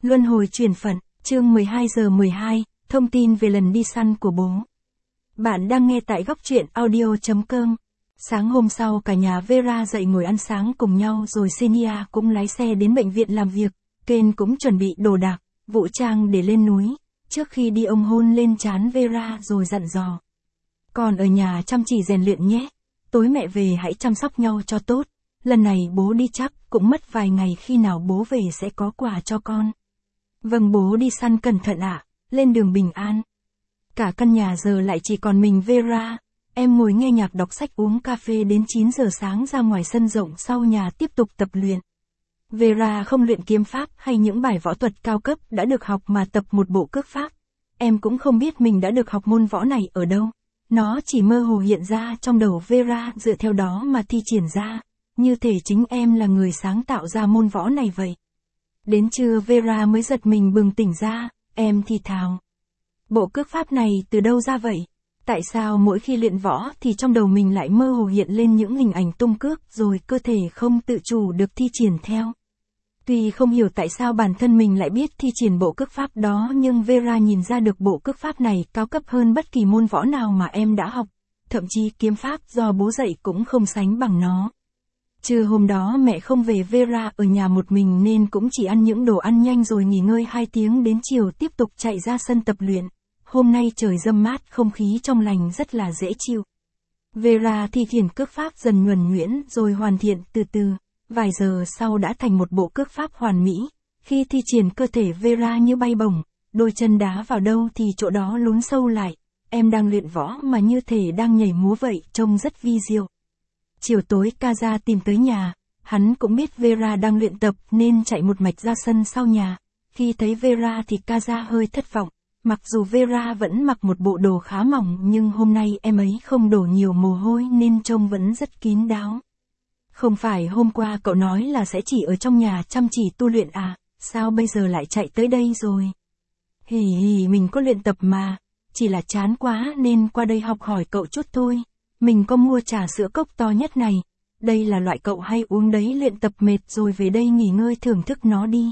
Luân hồi chuyển phận, chương 12 giờ 12, thông tin về lần đi săn của bố. Bạn đang nghe tại góc truyện audio.com. Sáng hôm sau cả nhà Vera dậy ngồi ăn sáng cùng nhau rồi Xenia cũng lái xe đến bệnh viện làm việc, Ken cũng chuẩn bị đồ đạc, vũ trang để lên núi. Trước khi đi ông hôn lên trán Vera rồi dặn dò. Con ở nhà chăm chỉ rèn luyện nhé, tối mẹ về hãy chăm sóc nhau cho tốt, lần này bố đi chắc cũng mất vài ngày, khi nào bố về sẽ có quà cho con. Vâng bố đi săn cẩn thận ạ, lên đường bình an. Cả căn nhà giờ lại chỉ còn mình Vera, em ngồi nghe nhạc đọc sách uống cà phê đến 9 giờ sáng ra ngoài sân rộng sau nhà tiếp tục tập luyện. Vera không luyện kiếm pháp hay những bài võ thuật cao cấp đã được học mà tập một bộ cước pháp. Em cũng không biết mình đã được học môn võ này ở đâu. Nó chỉ mơ hồ hiện ra trong đầu Vera dựa theo đó mà thi triển ra, như thể chính em là người sáng tạo ra môn võ này vậy. Đến trưa Vera mới giật mình bừng tỉnh ra, em thì thào. Bộ cước pháp này từ đâu ra vậy? Tại sao mỗi khi luyện võ thì trong đầu mình lại mơ hồ hiện lên những hình ảnh tung cước rồi cơ thể không tự chủ được thi triển theo? Tuy không hiểu tại sao bản thân mình lại biết thi triển bộ cước pháp đó, nhưng Vera nhìn ra được bộ cước pháp này cao cấp hơn bất kỳ môn võ nào mà em đã học, thậm chí kiếm pháp do bố dạy cũng không sánh bằng nó. Trưa hôm đó mẹ không về, Vera ở nhà một mình nên cũng chỉ ăn những đồ ăn nhanh rồi nghỉ ngơi 2 tiếng, đến chiều tiếp tục chạy ra sân tập luyện. Hôm nay trời râm mát, không khí trong lành rất là dễ chịu. Vera thi triển cước pháp dần nhuần nhuyễn rồi hoàn thiện từ từ, vài giờ sau đã thành một bộ cước pháp hoàn mỹ. Khi thi triển cơ thể Vera như bay bổng, đôi chân đá vào đâu thì chỗ đó lún sâu lại. Em đang luyện võ mà như thể đang nhảy múa vậy, trông rất vi diệu. Chiều tối Kaza tìm tới nhà, hắn cũng biết Vera đang luyện tập nên chạy một mạch ra sân sau nhà. Khi thấy Vera thì Kaza hơi thất vọng, mặc dù Vera vẫn mặc một bộ đồ khá mỏng nhưng hôm nay em ấy không đổ nhiều mồ hôi nên trông vẫn rất kín đáo. Không phải hôm qua cậu nói là sẽ chỉ ở trong nhà chăm chỉ tu luyện à, sao bây giờ lại chạy tới đây rồi? Hì hì, mình có luyện tập mà, chỉ là chán quá nên qua đây học hỏi cậu chút thôi. Mình có mua trà sữa cốc to nhất này, đây là loại cậu hay uống đấy, luyện tập mệt rồi về đây nghỉ ngơi thưởng thức nó đi.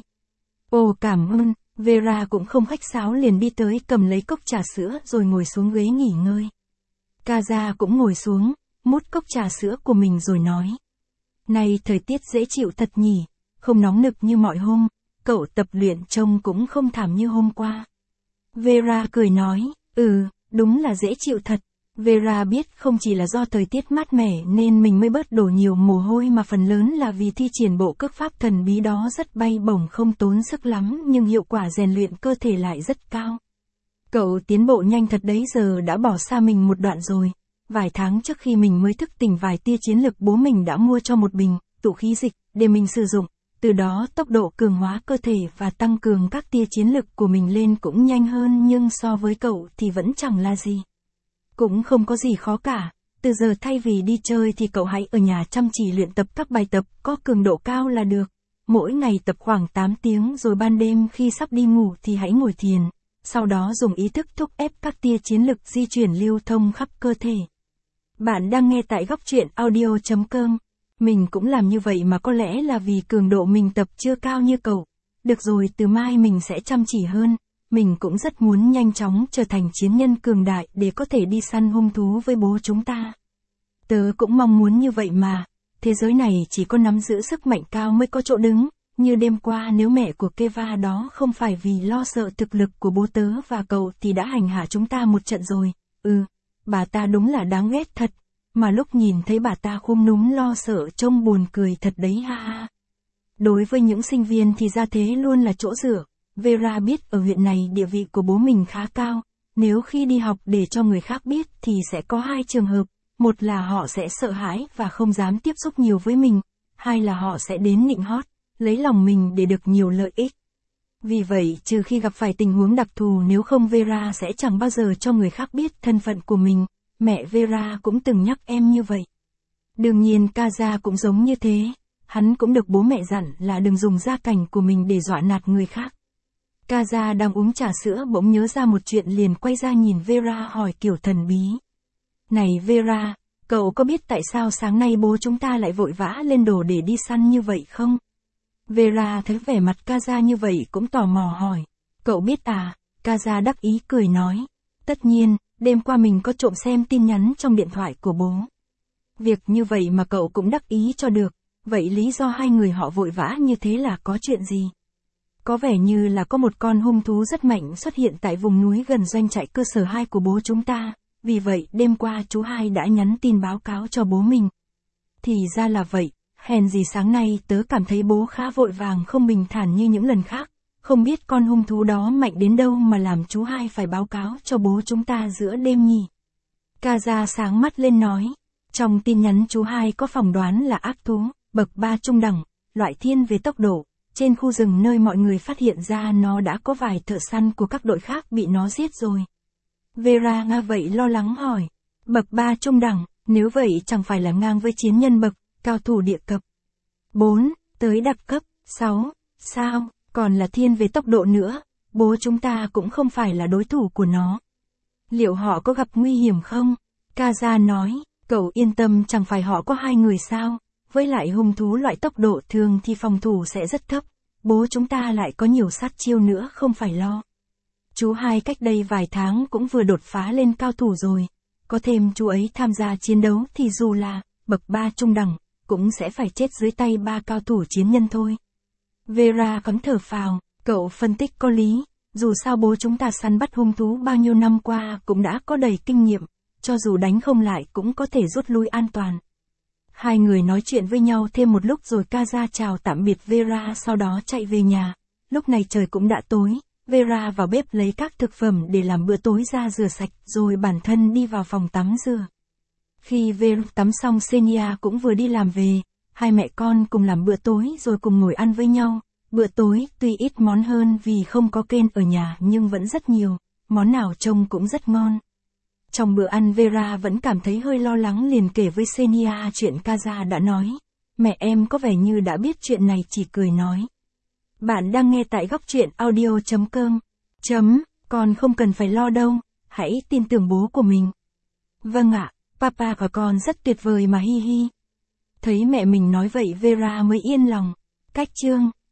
Ồ cảm ơn, Vera cũng không khách sáo liền đi tới cầm lấy cốc trà sữa rồi ngồi xuống ghế nghỉ ngơi. Kaza cũng ngồi xuống, mút cốc trà sữa của mình rồi nói. Này thời tiết dễ chịu thật nhỉ, không nóng nực như mọi hôm, cậu tập luyện trông cũng không thảm như hôm qua. Vera cười nói, đúng là dễ chịu thật. Vera biết không chỉ là do thời tiết mát mẻ nên mình mới bớt đổ nhiều mồ hôi mà phần lớn là vì thi triển bộ cước pháp thần bí đó rất bay bổng, không tốn sức lắm nhưng hiệu quả rèn luyện cơ thể lại rất cao. Cậu tiến bộ nhanh thật đấy, giờ đã bỏ xa mình một đoạn rồi. Vài tháng trước khi mình mới thức tỉnh vài tia chiến lực, bố mình đã mua cho một bình tụ khí dịch để mình sử dụng. Từ đó tốc độ cường hóa cơ thể và tăng cường các tia chiến lực của mình lên cũng nhanh hơn, nhưng so với cậu thì vẫn chẳng là gì. Cũng không có gì khó cả, từ giờ thay vì đi chơi thì cậu hãy ở nhà chăm chỉ luyện tập các bài tập có cường độ cao là được. Mỗi ngày tập khoảng 8 tiếng rồi ban đêm khi sắp đi ngủ thì hãy ngồi thiền, sau đó dùng ý thức thúc ép các tia chiến lực di chuyển lưu thông khắp cơ thể. Bạn đang nghe tại góc truyện audio.com. Mình cũng làm như vậy mà có lẽ là vì cường độ mình tập chưa cao như cậu. Được rồi, từ mai mình sẽ chăm chỉ hơn. Mình cũng rất muốn nhanh chóng trở thành chiến nhân cường đại để có thể đi săn hung thú với bố chúng ta. Tớ cũng mong muốn như vậy mà. Thế giới này chỉ có nắm giữ sức mạnh cao mới có chỗ đứng. Như đêm qua nếu mẹ của Keva đó không phải vì lo sợ thực lực của bố tớ và cậu thì đã hành hạ chúng ta một trận rồi. Bà ta đúng là đáng ghét thật. Mà lúc nhìn thấy bà ta khum núm lo sợ trông buồn cười thật đấy ha ha. Đối với những sinh viên thì gia thế luôn là chỗ dựa. Vera biết ở huyện này địa vị của bố mình khá cao, nếu khi đi học để cho người khác biết thì sẽ có 2 trường hợp, một là họ sẽ sợ hãi và không dám tiếp xúc nhiều với mình, hai là họ sẽ đến nịnh hót, lấy lòng mình để được nhiều lợi ích. Vì vậy trừ khi gặp phải tình huống đặc thù, nếu không Vera sẽ chẳng bao giờ cho người khác biết thân phận của mình. Mẹ Vera cũng từng nhắc em như vậy. Đương nhiên Kaza cũng giống như thế, hắn cũng được bố mẹ dặn là đừng dùng gia cảnh của mình để dọa nạt người khác. Kaza đang uống trà sữa bỗng nhớ ra một chuyện liền quay ra nhìn Vera hỏi kiểu thần bí. Này Vera, cậu có biết tại sao sáng nay bố chúng ta lại vội vã lên đồ để đi săn như vậy không? Vera thấy vẻ mặt Kaza như vậy cũng tò mò hỏi. Cậu biết à? Kaza đắc ý cười nói. Tất nhiên, đêm qua mình có trộm xem tin nhắn trong điện thoại của bố. Việc như vậy mà cậu cũng đắc ý cho được. Vậy lý do hai người họ vội vã như thế là có chuyện gì? Có vẻ như là có một con hung thú rất mạnh xuất hiện tại vùng núi gần doanh trại cơ sở 2 của bố chúng ta. Vì vậy, đêm qua chú hai đã nhắn tin báo cáo cho bố mình. Thì ra là vậy, hèn gì sáng nay tớ cảm thấy bố khá vội vàng không bình thản như những lần khác. Không biết con hung thú đó mạnh đến đâu mà làm chú hai phải báo cáo cho bố chúng ta giữa đêm nhỉ? Kaza sáng mắt lên nói. Trong tin nhắn chú hai có phỏng đoán là ác thú, bậc 3 trung đẳng, loại thiên về tốc độ. Trên khu rừng nơi mọi người phát hiện ra nó đã có vài thợ săn của các đội khác bị nó giết rồi. Vera nghe vậy lo lắng hỏi. Bậc 3 trung đẳng, nếu vậy chẳng phải là ngang với chiến nhân bậc, cao thủ địa cấp. 4, tới đặc cấp, 6, sao, còn là thiên về tốc độ nữa, bố chúng ta cũng không phải là đối thủ của nó. Liệu họ có gặp nguy hiểm không? Kaza nói, cậu yên tâm chẳng phải họ có hai người sao, với lại hung thú loại tốc độ thường thì phòng thủ sẽ rất thấp, bố chúng ta lại có nhiều sát chiêu nữa không phải lo. Chú hai cách đây vài tháng cũng vừa đột phá lên cao thủ rồi, có thêm chú ấy tham gia chiến đấu thì dù là bậc 3 trung đẳng, cũng sẽ phải chết dưới tay 3 cao thủ chiến nhân thôi. Vera cấm thở phào, cậu phân tích có lý, dù sao bố chúng ta săn bắt hung thú bao nhiêu năm qua cũng đã có đầy kinh nghiệm, cho dù đánh không lại cũng có thể rút lui an toàn. Hai người nói chuyện với nhau thêm một lúc rồi Kaza chào tạm biệt Vera sau đó chạy về nhà. Lúc này trời cũng đã tối, Vera vào bếp lấy các thực phẩm để làm bữa tối ra rửa sạch rồi bản thân đi vào phòng tắm rửa. Khi Vera tắm xong Xenia cũng vừa đi làm về, hai mẹ con cùng làm bữa tối rồi cùng ngồi ăn với nhau. Bữa tối tuy ít món hơn vì không có Ken ở nhà nhưng vẫn rất nhiều, món nào trông cũng rất ngon. Trong bữa ăn Vera vẫn cảm thấy hơi lo lắng liền kể với Xenia chuyện Kaza đã nói. Mẹ em có vẻ như đã biết chuyện này chỉ cười nói. Bạn đang nghe tại góc truyện audio.com. Con không cần phải lo đâu, hãy tin tưởng bố của mình. Vâng ạ, papa của con rất tuyệt vời mà hi hi. Thấy mẹ mình nói vậy Vera mới yên lòng. Cách chương